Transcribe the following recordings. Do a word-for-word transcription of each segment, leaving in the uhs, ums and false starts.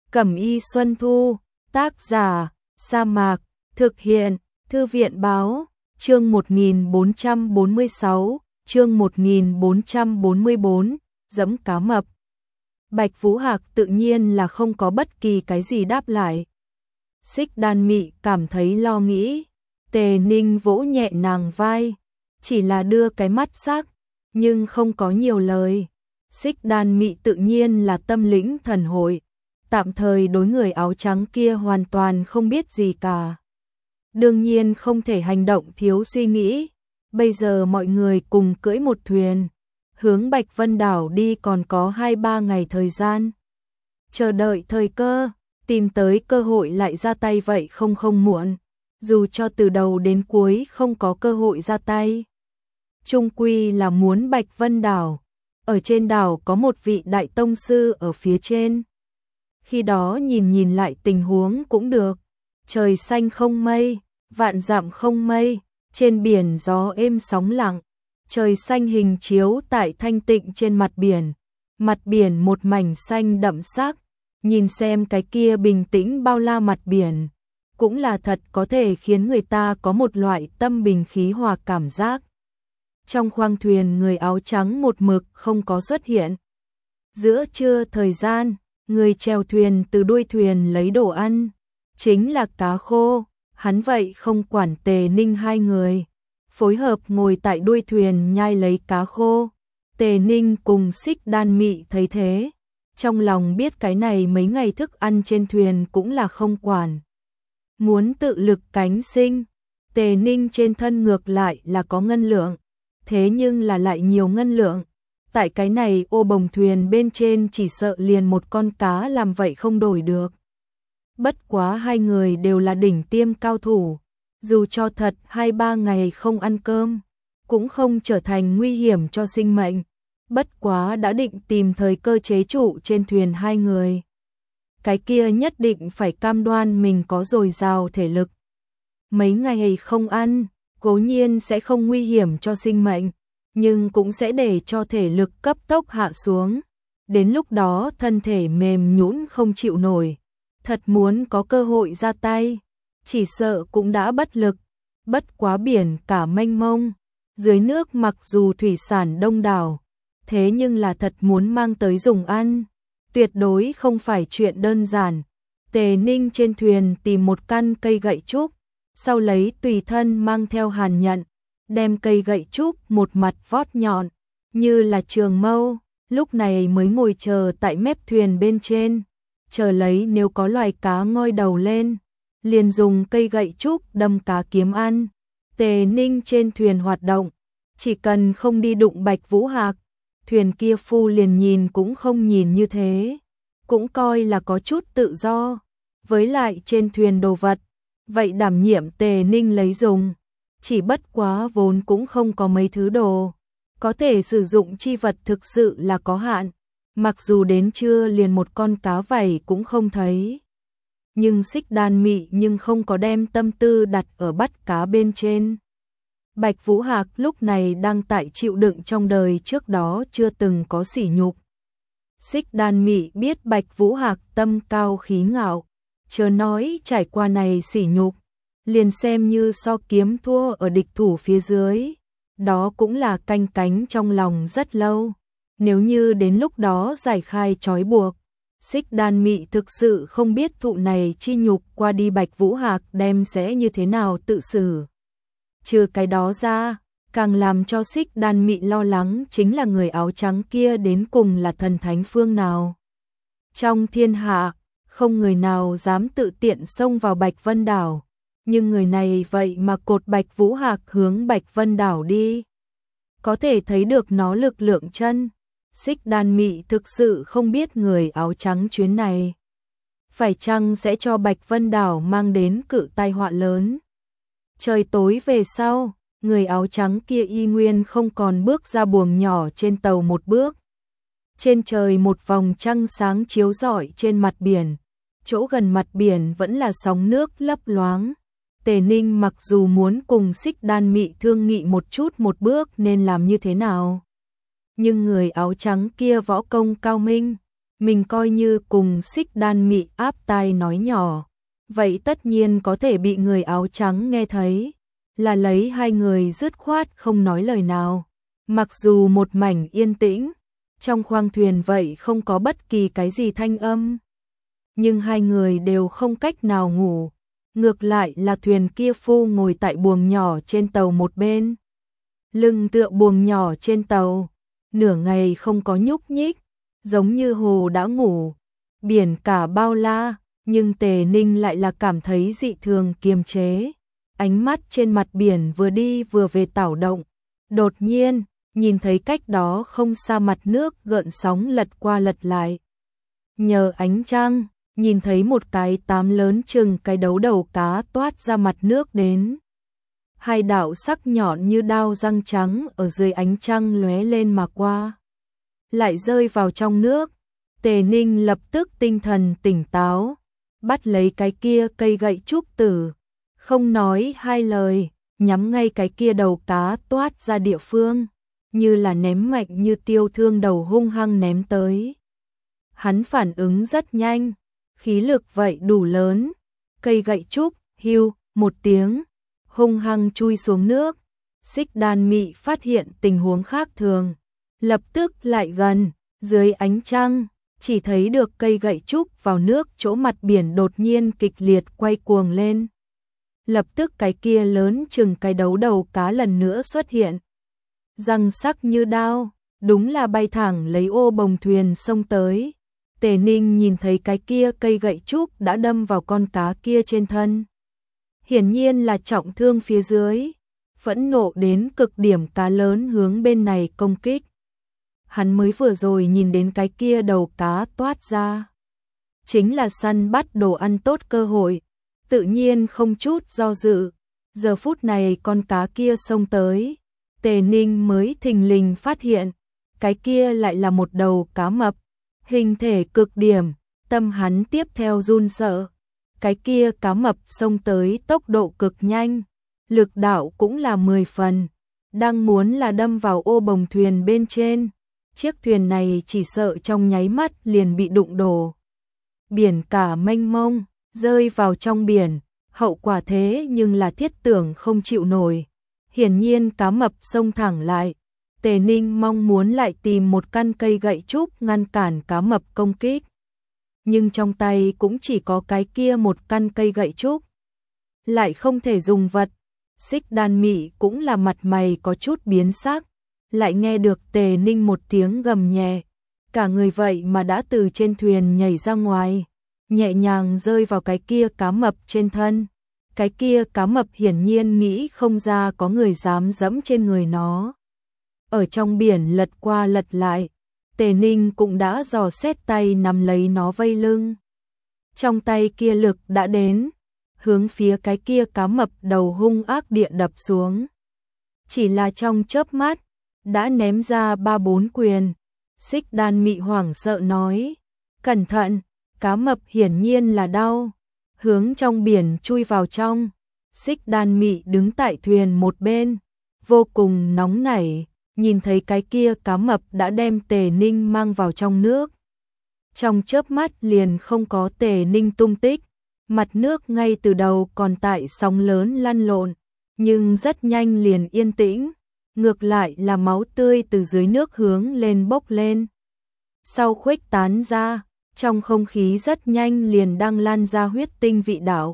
Cẩm y Xuân Thu, tác giả, Sa Mạc, thực hiện, Thư viện báo, chương một nghìn bốn trăm bốn mươi sáu, chương một nghìn bốn trăm bốn mươi bốn, giẫm cá mập. Bạch Vũ Hạc tự nhiên là không có bất kỳ cái gì đáp lại. Xích Đan Mị cảm thấy lo nghĩ, Tề Ninh vỗ nhẹ nàng vai, chỉ là đưa cái mắt sắc, nhưng không có nhiều lời. Xích Đan Mị tự nhiên là tâm lĩnh thần hội, tạm thời đối người áo trắng kia hoàn toàn không biết gì cả. Đương nhiên không thể hành động thiếu suy nghĩ, bây giờ mọi người cùng cưỡi một thuyền, hướng Bạch Vân Đảo đi còn có hai ba ngày thời gian. Chờ đợi thời cơ, tìm tới cơ hội lại ra tay vậy không không muộn, dù cho từ đầu đến cuối không có cơ hội ra tay. Chung quy là muốn Bạch Vân Đảo, ở trên đảo có một vị đại tông sư ở phía trên. Khi đó nhìn nhìn lại tình huống cũng được, trời xanh không mây, vạn dặm không mây, trên biển gió êm sóng lặng, trời xanh hình chiếu tại thanh tịnh trên mặt biển, mặt biển một mảnh xanh đậm sắc, nhìn xem cái kia bình tĩnh bao la mặt biển, cũng là thật có thể khiến người ta có một loại tâm bình khí hòa cảm giác. Trong khoang thuyền người áo trắng một mực không có xuất hiện. Giữa trưa thời gian, người chèo thuyền từ đuôi thuyền lấy đồ ăn, chính là cá khô, hắn vậy không quản Tề Ninh hai người, phối hợp ngồi tại đuôi thuyền nhai lấy cá khô. Tề Ninh cùng Xích Đan Mị thấy thế, trong lòng biết cái này mấy ngày thức ăn trên thuyền cũng là không quản. Muốn tự lực cánh sinh, Tề Ninh trên thân ngược lại là có ngân lượng, thế nhưng là lại nhiều ngân lượng. Tại cái này ô bồng thuyền bên trên chỉ sợ liền một con cá làm vậy không đổi được. Bất quá hai người đều là đỉnh tiêm cao thủ, dù cho thật hai ba ngày không ăn cơm, cũng không trở thành nguy hiểm cho sinh mệnh. Bất quá đã định tìm thời cơ chế trụ trên thuyền hai người. Cái kia nhất định phải cam đoan mình có dồi dào thể lực. Mấy ngày không ăn, cố nhiên sẽ không nguy hiểm cho sinh mệnh, nhưng cũng sẽ để cho thể lực cấp tốc hạ xuống. Đến lúc đó thân thể mềm nhũn không chịu nổi, thật muốn có cơ hội ra tay, chỉ sợ cũng đã bất lực. Bất quá biển cả mênh mông, dưới nước mặc dù thủy sản đông đảo, thế nhưng là thật muốn mang tới dùng ăn, tuyệt đối không phải chuyện đơn giản. Tề Ninh trên thuyền tìm một căn cây gậy trúc, sau lấy tùy thân mang theo hàn nhận, đem cây gậy trúc một mặt vót nhọn, như là trường mâu, lúc này mới ngồi chờ tại mép thuyền bên trên, chờ lấy nếu có loài cá ngoi đầu lên, liền dùng cây gậy trúc đâm cá kiếm ăn. Tề Ninh trên thuyền hoạt động, chỉ cần không đi đụng Bạch Vũ Hạc, thuyền kia phu liền nhìn cũng không nhìn như thế, cũng coi là có chút tự do. Với lại trên thuyền đồ vật, vậy đảm nhiệm Tề Ninh lấy dùng, chỉ bất quá vốn cũng không có mấy thứ đồ, có thể sử dụng chi vật thực sự là có hạn, mặc dù đến trưa liền một con cá vảy cũng không thấy. Nhưng Xích Đan Mị nhưng không có đem tâm tư đặt ở bắt cá bên trên. Bạch Vũ Hạc lúc này đang tại chịu đựng trong đời trước đó chưa từng có sỉ nhục. Xích Đan Mị biết Bạch Vũ Hạc tâm cao khí ngạo, chớ nói trải qua này sỉ nhục, liền xem như so kiếm thua ở địch thủ phía dưới, đó cũng là canh cánh trong lòng rất lâu. Nếu như đến lúc đó giải khai trói buộc, Xích Đan Mị thực sự không biết thụ này chi nhục qua đi Bạch Vũ Hạc đem sẽ như thế nào tự xử. Trừ cái đó ra, càng làm cho Xích Đan Mị lo lắng chính là người áo trắng kia đến cùng là thần thánh phương nào. Trong thiên hạ, không người nào dám tự tiện xông vào Bạch Vân Đảo, nhưng người này vậy mà cột Bạch Vũ Hạc hướng Bạch Vân Đảo đi. Có thể thấy được nó lực lượng chân. Xích Đan Mị thực sự không biết người áo trắng chuyến này phải chăng sẽ cho Bạch Vân Đảo mang đến cự tai họa lớn. Trời tối về sau, người áo trắng kia y nguyên không còn bước ra buồng nhỏ trên tàu một bước. Trên trời một vòng trăng sáng chiếu rọi trên mặt biển, chỗ gần mặt biển vẫn là sóng nước lấp loáng. Tề Ninh mặc dù muốn cùng Xích Đan Mị thương nghị một chút một bước nên làm như thế nào, nhưng người áo trắng kia võ công cao minh, mình coi như cùng Xích Đan Mị áp tai nói nhỏ, vậy tất nhiên có thể bị người áo trắng nghe thấy, là lấy hai người dứt khoát không nói lời nào. Mặc dù một mảnh yên tĩnh, trong khoang thuyền vậy không có bất kỳ cái gì thanh âm, nhưng hai người đều không cách nào ngủ. Ngược lại là thuyền kia phu ngồi tại buồng nhỏ trên tàu một bên, lưng tựa buồng nhỏ trên tàu, nửa ngày không có nhúc nhích, giống như hồ đã ngủ. Biển cả bao la, nhưng Tề Ninh lại là cảm thấy dị thường kiềm chế, ánh mắt trên mặt biển vừa đi vừa về tảo động. Đột nhiên, nhìn thấy cách đó không xa mặt nước gợn sóng lật qua lật lại. Nhờ ánh trăng, nhìn thấy một cái tám lớn chừng cái đấu đầu cá toát ra mặt nước đến. Hai đạo sắc nhọn như đao răng trắng ở dưới ánh trăng lóe lên mà qua, lại rơi vào trong nước. Tề Ninh lập tức tinh thần tỉnh táo, bắt lấy cái kia cây gậy trúc tử, không nói hai lời, nhắm ngay cái kia đầu cá toát ra địa phương, như là ném mạnh như tiêu thương đầu hung hăng ném tới. Hắn phản ứng rất nhanh, khí lực vậy đủ lớn, cây gậy trúc, hiu, một tiếng, hung hăng chui xuống nước. Xích Đan Mị phát hiện tình huống khác thường, lập tức lại gần, dưới ánh trăng, chỉ thấy được cây gậy trúc vào nước chỗ mặt biển đột nhiên kịch liệt quay cuồng lên. Lập tức cái kia lớn chừng cái đấu đầu cá lần nữa xuất hiện, răng sắc như đao, đúng là bay thẳng lấy ô bồng thuyền xông tới. Tề Ninh nhìn thấy cái kia cây gậy trúc đã đâm vào con cá kia trên thân, hiển nhiên là trọng thương phía dưới, phẫn nộ đến cực điểm, cá lớn hướng bên này công kích. Hắn mới vừa rồi nhìn đến cái kia đầu cá toát ra, chính là săn bắt đồ ăn tốt cơ hội, tự nhiên không chút do dự. Giờ phút này con cá kia xông tới, Tề Ninh mới thình lình phát hiện, cái kia lại là một đầu cá mập, hình thể cực điểm, tâm hắn tiếp theo run sợ. Cái kia cá mập xông tới tốc độ cực nhanh, lực đạo cũng là mười phần, đang muốn là đâm vào ô bồng thuyền bên trên. Chiếc thuyền này chỉ sợ trong nháy mắt liền bị đụng đổ. Biển cả mênh mông, rơi vào trong biển, hậu quả thế nhưng là thiết tưởng không chịu nổi. Hiển nhiên cá mập xông thẳng lại, Tề Ninh mong muốn lại tìm một căn cây gậy trúc ngăn cản cá mập công kích. Nhưng trong tay cũng chỉ có cái kia một căn cây gậy trúc, lại không thể dùng vật. Xích Đan Mị cũng là mặt mày có chút biến sắc, lại nghe được Tề Ninh một tiếng gầm nhẹ, cả người vậy mà đã từ trên thuyền nhảy ra ngoài, nhẹ nhàng rơi vào cái kia cá mập trên thân. Cái kia cá mập hiển nhiên nghĩ không ra có người dám dẫm trên người nó. Ở trong biển lật qua lật lại, Tề Ninh cũng đã dò xét tay nắm lấy nó vây lưng. Trong tay kia lực đã đến, hướng phía cái kia cá mập đầu hung ác địa đập xuống. Chỉ là trong chớp mắt, đã ném ra ba bốn quyền. Xích Đan Mị hoảng sợ nói, cẩn thận, cá mập hiển nhiên là đau, hướng trong biển chui vào trong. Xích Đan Mị đứng tại thuyền một bên, vô cùng nóng nảy, nhìn thấy cái kia cá mập đã đem Tề Ninh mang vào trong nước. Trong chớp mắt liền không có Tề Ninh tung tích, mặt nước ngay từ đầu còn tại sóng lớn lăn lộn, nhưng rất nhanh liền yên tĩnh, ngược lại là máu tươi từ dưới nước hướng lên bốc lên. Sau khuếch tán ra, trong không khí rất nhanh liền đang lan ra huyết tinh vị đạo.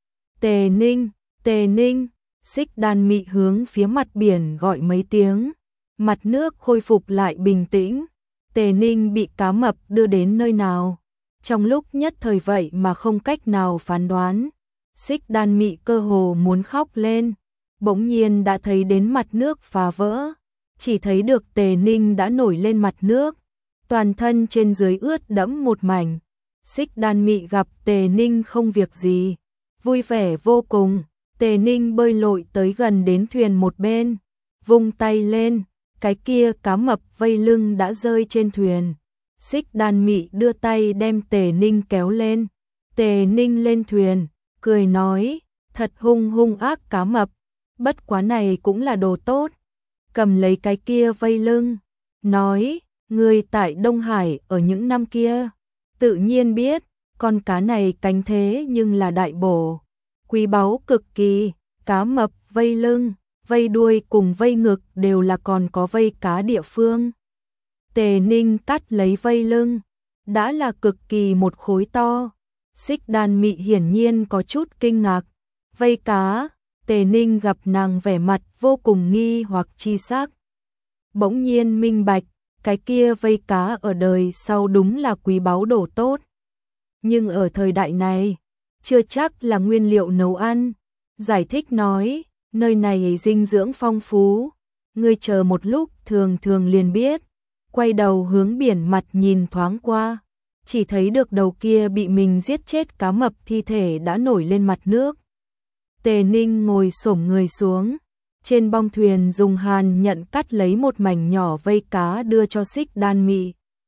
Tề Ninh, Tề Ninh, Xích Đan Mị hướng phía mặt biển gọi mấy tiếng, mặt nước khôi phục lại bình tĩnh. Tề Ninh bị cá mập đưa đến nơi nào, trong lúc nhất thời vậy mà không cách nào phán đoán. Xích Đan Mị cơ hồ muốn khóc lên, bỗng nhiên đã thấy đến mặt nước phá vỡ, chỉ thấy được Tề Ninh đã nổi lên mặt nước, toàn thân trên dưới ướt đẫm một mảnh. Xích Đan Mị gặp Tề Ninh không việc gì, vui vẻ vô cùng. Tề Ninh bơi lội tới gần đến thuyền một bên, vung tay lên, cái kia cá mập vây lưng đã rơi trên thuyền. Xích Đan Mị đưa tay đem Tề Ninh kéo lên. Tề Ninh lên thuyền, cười nói, thật hung hung ác cá mập, bất quá này cũng là đồ tốt. Cầm lấy cái kia vây lưng, nói, ngươi tại Đông Hải ở những năm kia, tự nhiên biết, con cá này cánh thế nhưng là đại bổ, quý báu cực kỳ, cá mập vây lưng, vây đuôi cùng vây ngực đều là còn có vây cá địa phương. Tề Ninh cắt lấy vây lưng, đã là cực kỳ một khối to. Xích Đan Mị hiển nhiên có chút kinh ngạc, vây cá, Tề Ninh gặp nàng vẻ mặt vô cùng nghi hoặc chi sắc. Bỗng nhiên minh bạch, cái kia vây cá ở đời sau đúng là quý báu đồ tốt. Nhưng ở thời đại này, chưa chắc là nguyên liệu nấu ăn. Giải thích nói, nơi này dinh dưỡng phong phú, ngươi chờ một lúc thường thường liền biết. Quay đầu hướng biển mặt nhìn thoáng qua, chỉ thấy được đầu kia bị mình giết chết cá mập thi thể đã nổi lên mặt nước. Tề Ninh ngồi xổm người xuống, trên bong thuyền dùng hàn nhận cắt lấy một mảnh nhỏ vây cá đưa cho Xích Đan Mị.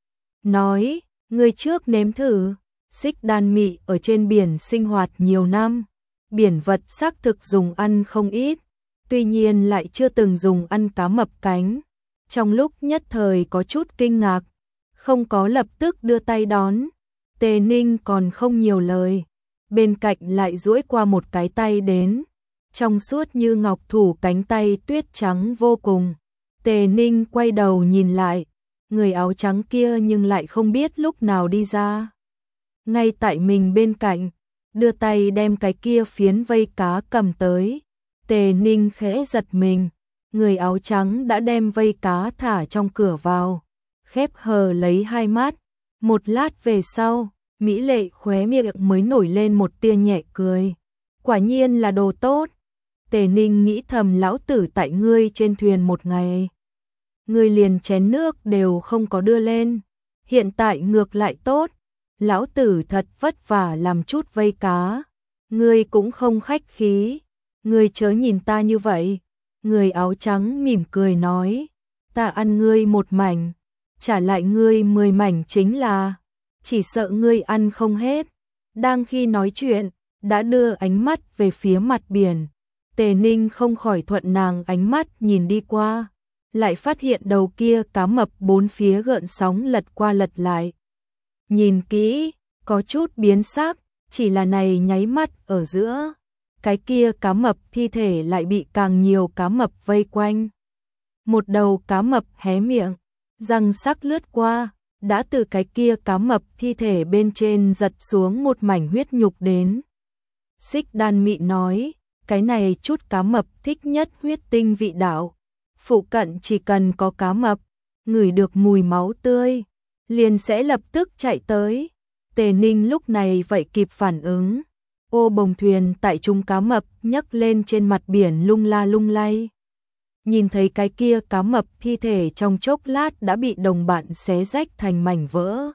Nói, ngươi trước nếm thử. Xích Đan Mị ở trên biển sinh hoạt nhiều năm, biển vật xác thực dùng ăn không ít, tuy nhiên lại chưa từng dùng ăn cá mập cánh. Trong lúc nhất thời có chút kinh ngạc, không có lập tức đưa tay đón. Tề Ninh còn không nhiều lời, bên cạnh lại duỗi qua một cái tay đến, trong suốt như ngọc thủ cánh tay tuyết trắng vô cùng. Tề Ninh quay đầu nhìn lại, người áo trắng kia nhưng lại không biết lúc nào đi ra. Ngay tại mình bên cạnh, đưa tay đem cái kia phiến vây cá cầm tới. Tề Ninh khẽ giật mình, người áo trắng đã đem vây cá thả trong cửa vào, khép hờ lấy hai mắt. Một lát về sau, mỹ lệ khóe miệng mới nổi lên một tia nhẹ cười. Quả nhiên là đồ tốt. Tề Ninh nghĩ thầm, lão tử tại ngươi trên thuyền một ngày, ngươi liền chén nước đều không có đưa lên, hiện tại ngược lại tốt. Lão tử thật vất vả làm chút vây cá, ngươi cũng không khách khí, ngươi chớ nhìn ta như vậy. Người áo trắng mỉm cười nói, ta ăn ngươi một mảnh, trả lại ngươi mười mảnh chính là, chỉ sợ ngươi ăn không hết. Đang khi nói chuyện, đã đưa ánh mắt về phía mặt biển. Tề Ninh không khỏi thuận nàng ánh mắt nhìn đi qua, lại phát hiện đầu kia cá mập bốn phía gợn sóng lật qua lật lại. Nhìn kỹ, có chút biến sắc, chỉ là này nháy mắt ở giữa, cái kia cá mập thi thể lại bị càng nhiều cá mập vây quanh. Một đầu cá mập hé miệng, răng sắc lướt qua, đã từ cái kia cá mập thi thể bên trên giật xuống một mảnh huyết nhục đến. Xích Đan Mị nói, cái này chút cá mập thích nhất huyết tinh vị đạo, phụ cận chỉ cần có cá mập, ngửi được mùi máu tươi, liền sẽ lập tức chạy tới. Tề Ninh lúc này vậy kịp phản ứng, ô bồng thuyền tại trung cá mập nhấc lên trên mặt biển lung la lung lay. Nhìn thấy cái kia cá mập thi thể trong chốc lát đã bị đồng bạn xé rách thành mảnh vỡ.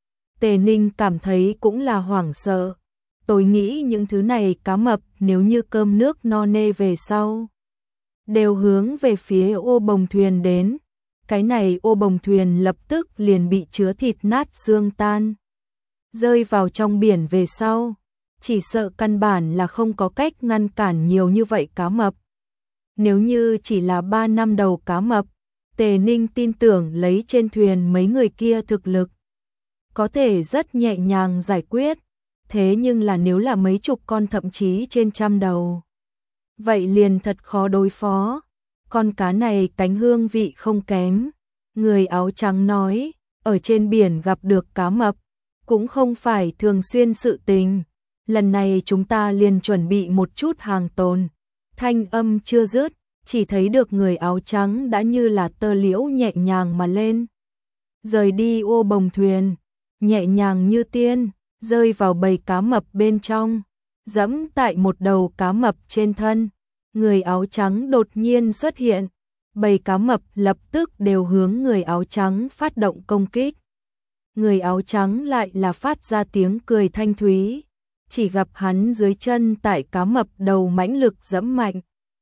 Tề Ninh cảm thấy cũng là hoảng sợ. Tôi nghĩ những thứ này cá mập nếu như cơm nước no nê về sau, đều hướng về phía ô bồng thuyền đến. Cái này ô bồng thuyền lập tức liền bị chứa thịt nát xương tan. Rơi vào trong biển về sau, chỉ sợ căn bản là không có cách ngăn cản nhiều như vậy cá mập. Nếu như chỉ là ba năm đầu cá mập, Tề Ninh tin tưởng lấy trên thuyền mấy người kia thực lực, có thể rất nhẹ nhàng giải quyết. Thế nhưng là nếu là mấy chục con thậm chí trên trăm đầu, vậy liền thật khó đối phó. Con cá này cánh hương vị không kém. Người áo trắng nói, ở trên biển gặp được cá mập, cũng không phải thường xuyên sự tình. Lần này chúng ta liền chuẩn bị một chút hàng tồn. Thanh âm chưa dứt, chỉ thấy được người áo trắng đã như là tơ liễu nhẹ nhàng mà lên. Rời đi ô bồng thuyền, nhẹ nhàng như tiên, rơi vào bầy cá mập bên trong, dẫm tại một đầu cá mập trên thân. Người áo trắng đột nhiên xuất hiện, bầy cá mập lập tức đều hướng người áo trắng phát động công kích. Người áo trắng lại là phát ra tiếng cười thanh thúy, chỉ gặp hắn dưới chân tại cá mập đầu mãnh lực dẫm mạnh,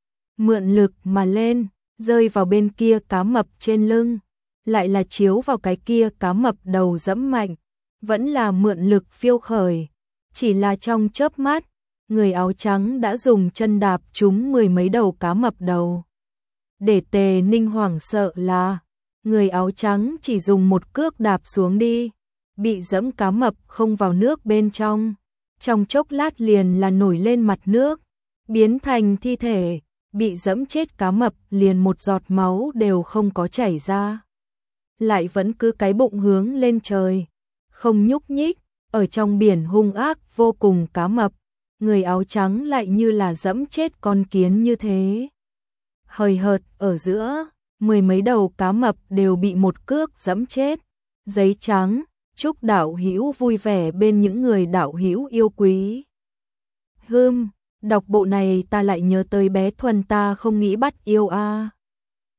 mượn lực mà lên, rơi vào bên kia cá mập trên lưng, lại là chiếu vào cái kia cá mập đầu dẫm mạnh, vẫn là mượn lực phiêu khởi. Chỉ là trong chớp mắt, người áo trắng đã dùng chân đạp trúng mười mấy đầu cá mập đầu. Để Tề Ninh hoảng sợ là, người áo trắng chỉ dùng một cước đạp xuống đi, bị dẫm cá mập không vào nước bên trong, trong chốc lát liền là nổi lên mặt nước, biến thành thi thể, bị dẫm chết cá mập liền một giọt máu đều không có chảy ra. Lại vẫn cứ cái bụng hướng lên trời, không nhúc nhích, ở trong biển hung ác vô cùng cá mập, người áo trắng lại như là dẫm chết con kiến như thế. Hời hợt ở giữa, mười mấy đầu cá mập đều bị một cước dẫm chết. Giấy trắng, chúc đạo hữu vui vẻ bên những người đạo hữu yêu quý. Hưm, đọc bộ này ta lại nhớ tới bé Thuần ta không nghĩ bắt yêu a. À.